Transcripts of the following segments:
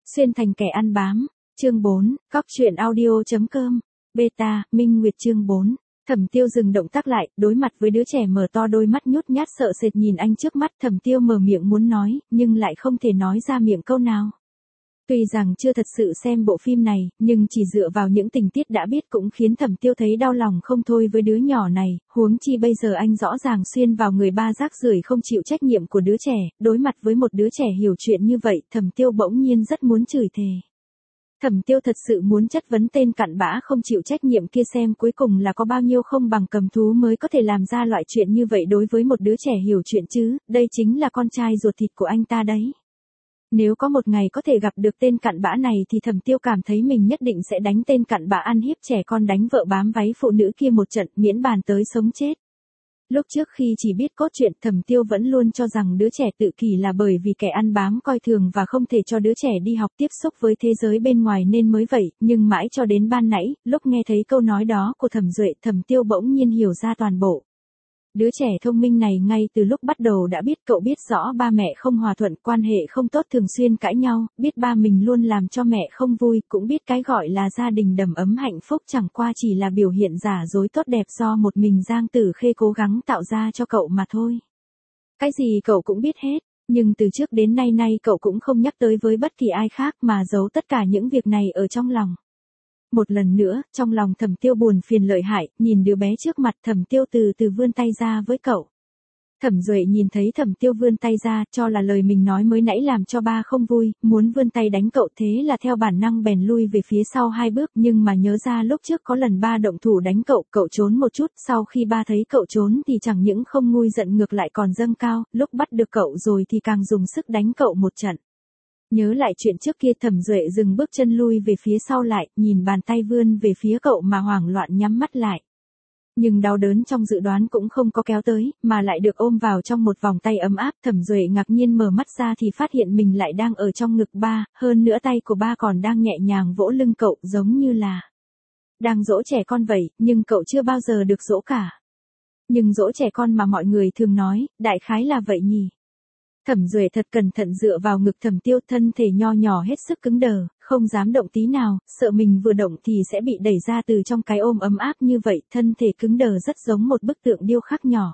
Xuyên thành kẻ ăn bám. Chương 4, Cóc truyện audio.com. Beta, Minh Nguyệt chương 4. Thẩm Tiêu dừng động tác lại, đối mặt với đứa trẻ mở to đôi mắt nhút nhát sợ sệt nhìn anh trước mắt. Thẩm Tiêu mở miệng muốn nói, nhưng lại không thể nói ra miệng câu nào. Tuy rằng chưa thật sự xem bộ phim này, nhưng chỉ dựa vào những tình tiết đã biết cũng khiến Thẩm Tiêu thấy đau lòng không thôi với đứa nhỏ này, huống chi bây giờ anh rõ ràng xuyên vào người ba rác rưởi không chịu trách nhiệm của đứa trẻ, đối mặt với một đứa trẻ hiểu chuyện như vậy, Thẩm Tiêu bỗng nhiên rất muốn chửi thề. Thẩm Tiêu thật sự muốn chất vấn tên cặn bã không chịu trách nhiệm kia xem cuối cùng là có bao nhiêu không bằng cầm thú mới có thể làm ra loại chuyện như vậy đối với một đứa trẻ hiểu chuyện chứ, đây chính là con trai ruột thịt của anh ta đấy. Nếu có một ngày có thể gặp được tên cặn bã này thì Thẩm Tiêu cảm thấy mình nhất định sẽ đánh tên cặn bã ăn hiếp trẻ con đánh vợ bám váy phụ nữ kia một trận miễn bàn tới sống chết. Lúc trước khi chỉ biết cốt truyện Thẩm Tiêu vẫn luôn cho rằng đứa trẻ tự kỷ là bởi vì kẻ ăn bám coi thường và không thể cho đứa trẻ đi học tiếp xúc với thế giới bên ngoài nên mới vậy, nhưng mãi cho đến ban nãy, lúc nghe thấy câu nói đó của Thẩm Duệ Thẩm Tiêu bỗng nhiên hiểu ra toàn bộ. Đứa trẻ thông minh này ngay từ lúc bắt đầu đã biết cậu biết rõ ba mẹ không hòa thuận, quan hệ không tốt thường xuyên cãi nhau, biết ba mình luôn làm cho mẹ không vui, cũng biết cái gọi là gia đình đầm ấm hạnh phúc chẳng qua chỉ là biểu hiện giả dối tốt đẹp do một mình Giang Tử Khê cố gắng tạo ra cho cậu mà thôi. Cái gì cậu cũng biết hết, nhưng từ trước đến nay cậu cũng không nhắc tới với bất kỳ ai khác mà giấu tất cả những việc này ở trong lòng. Một lần nữa, trong lòng Thẩm Tiêu buồn phiền lợi hại, nhìn đứa bé trước mặt Thẩm Tiêu từ từ vươn tay ra với cậu. Thẩm Duệ nhìn thấy Thẩm Tiêu vươn tay ra, cho là lời mình nói mới nãy làm cho ba không vui, muốn vươn tay đánh cậu thế là theo bản năng bèn lui về phía sau 2 bước nhưng mà nhớ ra lúc trước có lần ba động thủ đánh cậu, cậu trốn một chút, sau khi ba thấy cậu trốn thì chẳng những không nguôi giận ngược lại còn dâng cao, lúc bắt được cậu rồi thì càng dùng sức đánh cậu một trận. Nhớ lại chuyện trước kia Thẩm Duệ dừng bước chân lui về phía sau lại, nhìn bàn tay vươn về phía cậu mà hoảng loạn nhắm mắt lại. Nhưng đau đớn trong dự đoán cũng không có kéo tới, mà lại được ôm vào trong một vòng tay ấm áp. Thẩm Duệ ngạc nhiên mở mắt ra thì phát hiện mình lại đang ở trong ngực ba, hơn nữa tay của ba còn đang nhẹ nhàng vỗ lưng cậu giống như là đang dỗ trẻ con vậy, nhưng cậu chưa bao giờ được dỗ cả. Nhưng dỗ trẻ con mà mọi người thường nói, đại khái là vậy nhỉ. Thẩm Duệ thật cẩn thận dựa vào ngực Thẩm Tiêu, thân thể nho nhỏ hết sức cứng đờ, không dám động tí nào, sợ mình vừa động thì sẽ bị đẩy ra từ trong cái ôm ấm áp như vậy, thân thể cứng đờ rất giống một bức tượng điêu khắc nhỏ.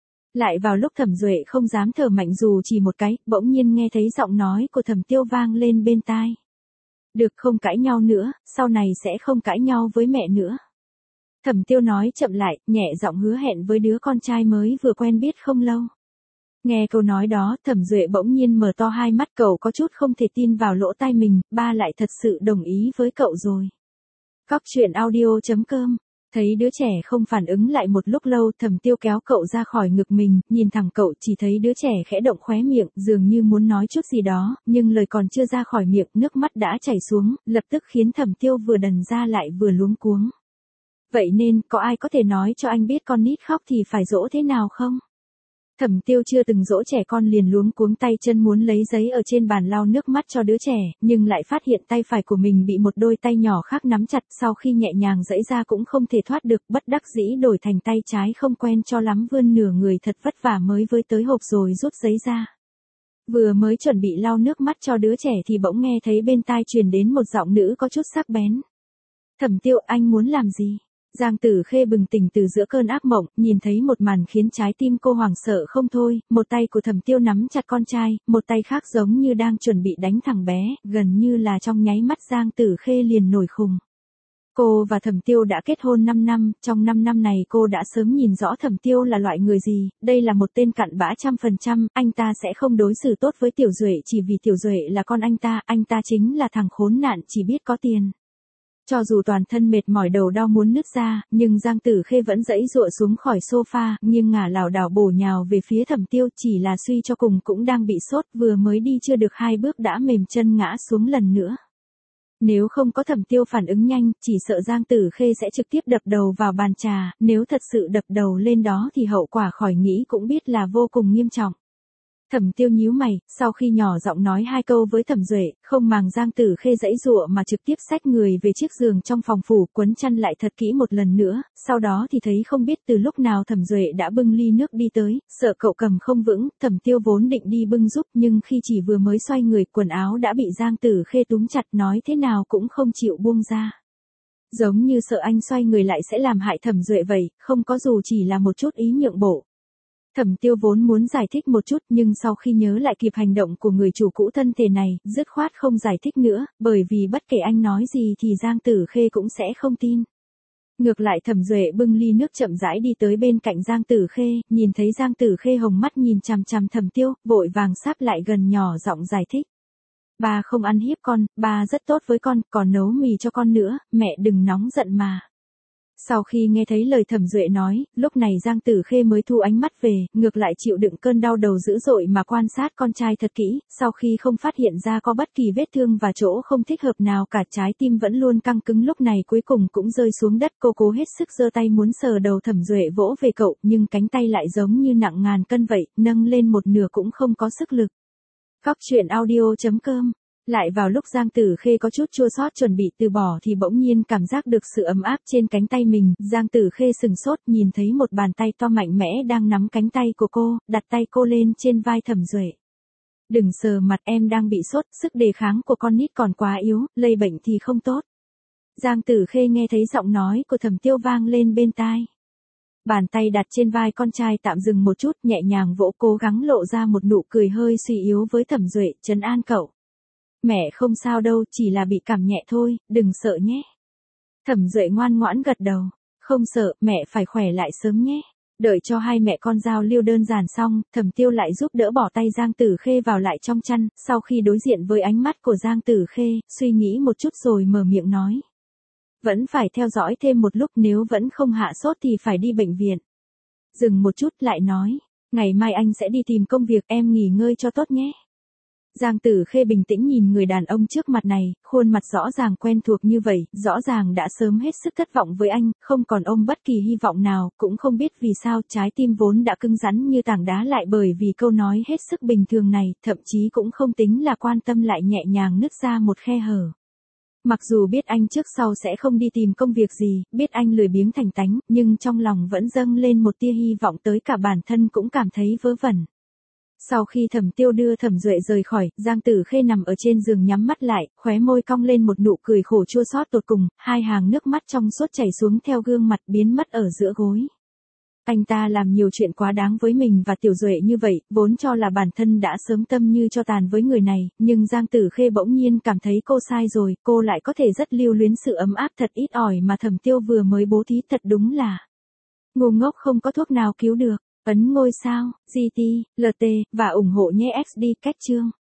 Lại vào lúc Thẩm Duệ không dám thở mạnh dù chỉ một cái, bỗng nhiên nghe thấy giọng nói của Thẩm Tiêu vang lên bên tai. Được không cãi nhau nữa, sau này sẽ không cãi nhau với mẹ nữa. Thẩm Tiêu nói chậm lại, nhẹ giọng hứa hẹn với đứa con trai mới vừa quen biết không lâu. Nghe câu nói đó, Thẩm Duệ bỗng nhiên mở to 2 mắt, cậu có chút không thể tin vào lỗ tai mình, ba lại thật sự đồng ý với cậu rồi. Cóc truyện audio.com. Thấy đứa trẻ không phản ứng lại một lúc lâu, Thẩm Tiêu kéo cậu ra khỏi ngực mình, nhìn thẳng cậu chỉ thấy đứa trẻ khẽ động khóe miệng, dường như muốn nói chút gì đó, nhưng lời còn chưa ra khỏi miệng, nước mắt đã chảy xuống, lập tức khiến Thẩm Tiêu vừa đần ra lại vừa luống cuống. Vậy nên, có ai có thể nói cho anh biết con nít khóc thì phải dỗ thế nào không? Thẩm Tiêu chưa từng dỗ trẻ con liền luống cuống tay chân muốn lấy giấy ở trên bàn lau nước mắt cho đứa trẻ, nhưng lại phát hiện tay phải của mình bị một đôi tay nhỏ khác nắm chặt, sau khi nhẹ nhàng giãy ra cũng không thể thoát được, bất đắc dĩ đổi thành tay trái không quen cho lắm, vươn nửa người thật vất vả mới với tới hộp rồi rút giấy ra. Vừa mới chuẩn bị lau nước mắt cho đứa trẻ thì bỗng nghe thấy bên tai truyền đến một giọng nữ có chút sắc bén. Thẩm Tiêu, anh muốn làm gì? Giang Tử Khê bừng tỉnh từ giữa cơn ác mộng, nhìn thấy một màn khiến trái tim cô hoảng sợ không thôi, một tay của Thẩm Tiêu nắm chặt con trai, một tay khác giống như đang chuẩn bị đánh thằng bé, gần như là trong nháy mắt Giang Tử Khê liền nổi khùng. Cô và Thẩm Tiêu đã kết hôn 5 năm, trong 5 năm này cô đã sớm nhìn rõ Thẩm Tiêu là loại người gì, đây là một tên cặn bã 100%, anh ta sẽ không đối xử tốt với Tiểu Duệ chỉ vì Tiểu Duệ là con anh ta chính là thằng khốn nạn chỉ biết có tiền. Cho dù toàn thân mệt mỏi đầu đau muốn nứt ra, nhưng Giang Tử Khê vẫn giãy giụa xuống khỏi sofa, nghiêng ngả lảo đảo bổ nhào về phía Thẩm Tiêu, chỉ là suy cho cùng cũng đang bị sốt, vừa mới đi chưa được 2 bước đã mềm chân ngã xuống lần nữa. Nếu không có Thẩm Tiêu phản ứng nhanh, chỉ sợ Giang Tử Khê sẽ trực tiếp đập đầu vào bàn trà, nếu thật sự đập đầu lên đó thì hậu quả khỏi nghĩ cũng biết là vô cùng nghiêm trọng. Thẩm Tiêu nhíu mày, sau khi nhỏ giọng nói hai câu với Thẩm Duệ, không màng Giang Tử Khê giãy giụa mà trực tiếp xách người về chiếc giường trong phòng phủ, quấn chăn lại thật kỹ một lần nữa, sau đó thì thấy không biết từ lúc nào Thẩm Duệ đã bưng ly nước đi tới, sợ cậu cầm không vững, Thẩm Tiêu vốn định đi bưng giúp, nhưng khi chỉ vừa mới xoay người, quần áo đã bị Giang Tử Khê túm chặt, nói thế nào cũng không chịu buông ra. Giống như sợ anh xoay người lại sẽ làm hại Thẩm Duệ vậy, không có dù chỉ là một chút ý nhượng bộ. Thẩm Tiêu vốn muốn giải thích một chút, nhưng sau khi nhớ lại kịp hành động của người chủ cũ thân thể này, dứt khoát không giải thích nữa, bởi vì bất kể anh nói gì thì Giang Tử Khê cũng sẽ không tin. Ngược lại Thẩm Duệ bưng ly nước chậm rãi đi tới bên cạnh Giang Tử Khê, nhìn thấy Giang Tử Khê hồng mắt nhìn chằm chằm Thẩm Tiêu, vội vàng sáp lại gần nhỏ giọng giải thích. Ba không ăn hiếp con, ba rất tốt với con, còn nấu mì cho con nữa, mẹ đừng nóng giận mà. Sau khi nghe thấy lời Thẩm Duệ nói, lúc này Giang Tử Khê mới thu ánh mắt về, ngược lại chịu đựng cơn đau đầu dữ dội mà quan sát con trai thật kỹ, sau khi không phát hiện ra có bất kỳ vết thương và chỗ không thích hợp nào cả, trái tim vẫn luôn căng cứng lúc này cuối cùng cũng rơi xuống đất. Cô cố hết sức giơ tay muốn sờ đầu Thẩm Duệ vỗ về cậu, nhưng cánh tay lại giống như nặng ngàn cân vậy, nâng lên một nửa cũng không có sức lực. Cóc truyện audio.com. Lại vào lúc Giang Tử Khê có chút chua xót chuẩn bị từ bỏ thì bỗng nhiên cảm giác được sự ấm áp trên cánh tay mình, Giang Tử Khê sừng sốt nhìn thấy một bàn tay to mạnh mẽ đang nắm cánh tay của cô, đặt tay cô lên trên vai Thẩm Duệ. Đừng sờ mặt, em đang bị sốt, sức đề kháng của con nít còn quá yếu, lây bệnh thì không tốt. Giang Tử Khê nghe thấy giọng nói của Thẩm Tiêu vang lên bên tai. Bàn tay đặt trên vai con trai tạm dừng một chút, nhẹ nhàng vỗ, cố gắng lộ ra một nụ cười hơi suy yếu với Thẩm Duệ, trấn an cậu. Mẹ không sao đâu, chỉ là bị cảm nhẹ thôi, đừng sợ nhé. Thẩm Duệ ngoan ngoãn gật đầu. Không sợ, mẹ phải khỏe lại sớm nhé. Đợi cho hai mẹ con giao lưu đơn giản xong, Thẩm Tiêu lại giúp đỡ bỏ tay Giang Tử Khê vào lại trong chăn, sau khi đối diện với ánh mắt của Giang Tử Khê, suy nghĩ một chút rồi mở miệng nói. Vẫn phải theo dõi thêm một lúc, nếu vẫn không hạ sốt thì phải đi bệnh viện. Dừng một chút lại nói, ngày mai anh sẽ đi tìm công việc, em nghỉ ngơi cho tốt nhé. Giang Tử Khê bình tĩnh nhìn người đàn ông trước mặt này, khuôn mặt rõ ràng quen thuộc như vậy, rõ ràng đã sớm hết sức thất vọng với anh, không còn ôm bất kỳ hy vọng nào, cũng không biết vì sao trái tim vốn đã cứng rắn như tảng đá lại bởi vì câu nói hết sức bình thường này, thậm chí cũng không tính là quan tâm lại nhẹ nhàng nứt ra một khe hở. Mặc dù biết anh trước sau sẽ không đi tìm công việc gì, biết anh lười biếng thành tánh, nhưng trong lòng vẫn dâng lên một tia hy vọng, tới cả bản thân cũng cảm thấy vớ vẩn. Sau khi Thẩm Tiêu đưa Thẩm Duệ rời khỏi, Giang Tử Khê nằm ở trên giường nhắm mắt lại, khóe môi cong lên một nụ cười khổ chua xót tột cùng, hai hàng nước mắt trong suốt chảy xuống theo gương mặt biến mất ở giữa gối. Anh ta làm nhiều chuyện quá đáng với mình và Tiểu Duệ như vậy, vốn cho là bản thân đã sớm tâm như cho tàn với người này, nhưng Giang Tử Khê bỗng nhiên cảm thấy cô sai rồi, cô lại có thể rất lưu luyến sự ấm áp thật ít ỏi mà Thẩm Tiêu vừa mới bố thí, thật đúng là ngu ngốc không có thuốc nào cứu được. Ấn ngôi sao, GT, LT, và ủng hộ nhé XD cách chương.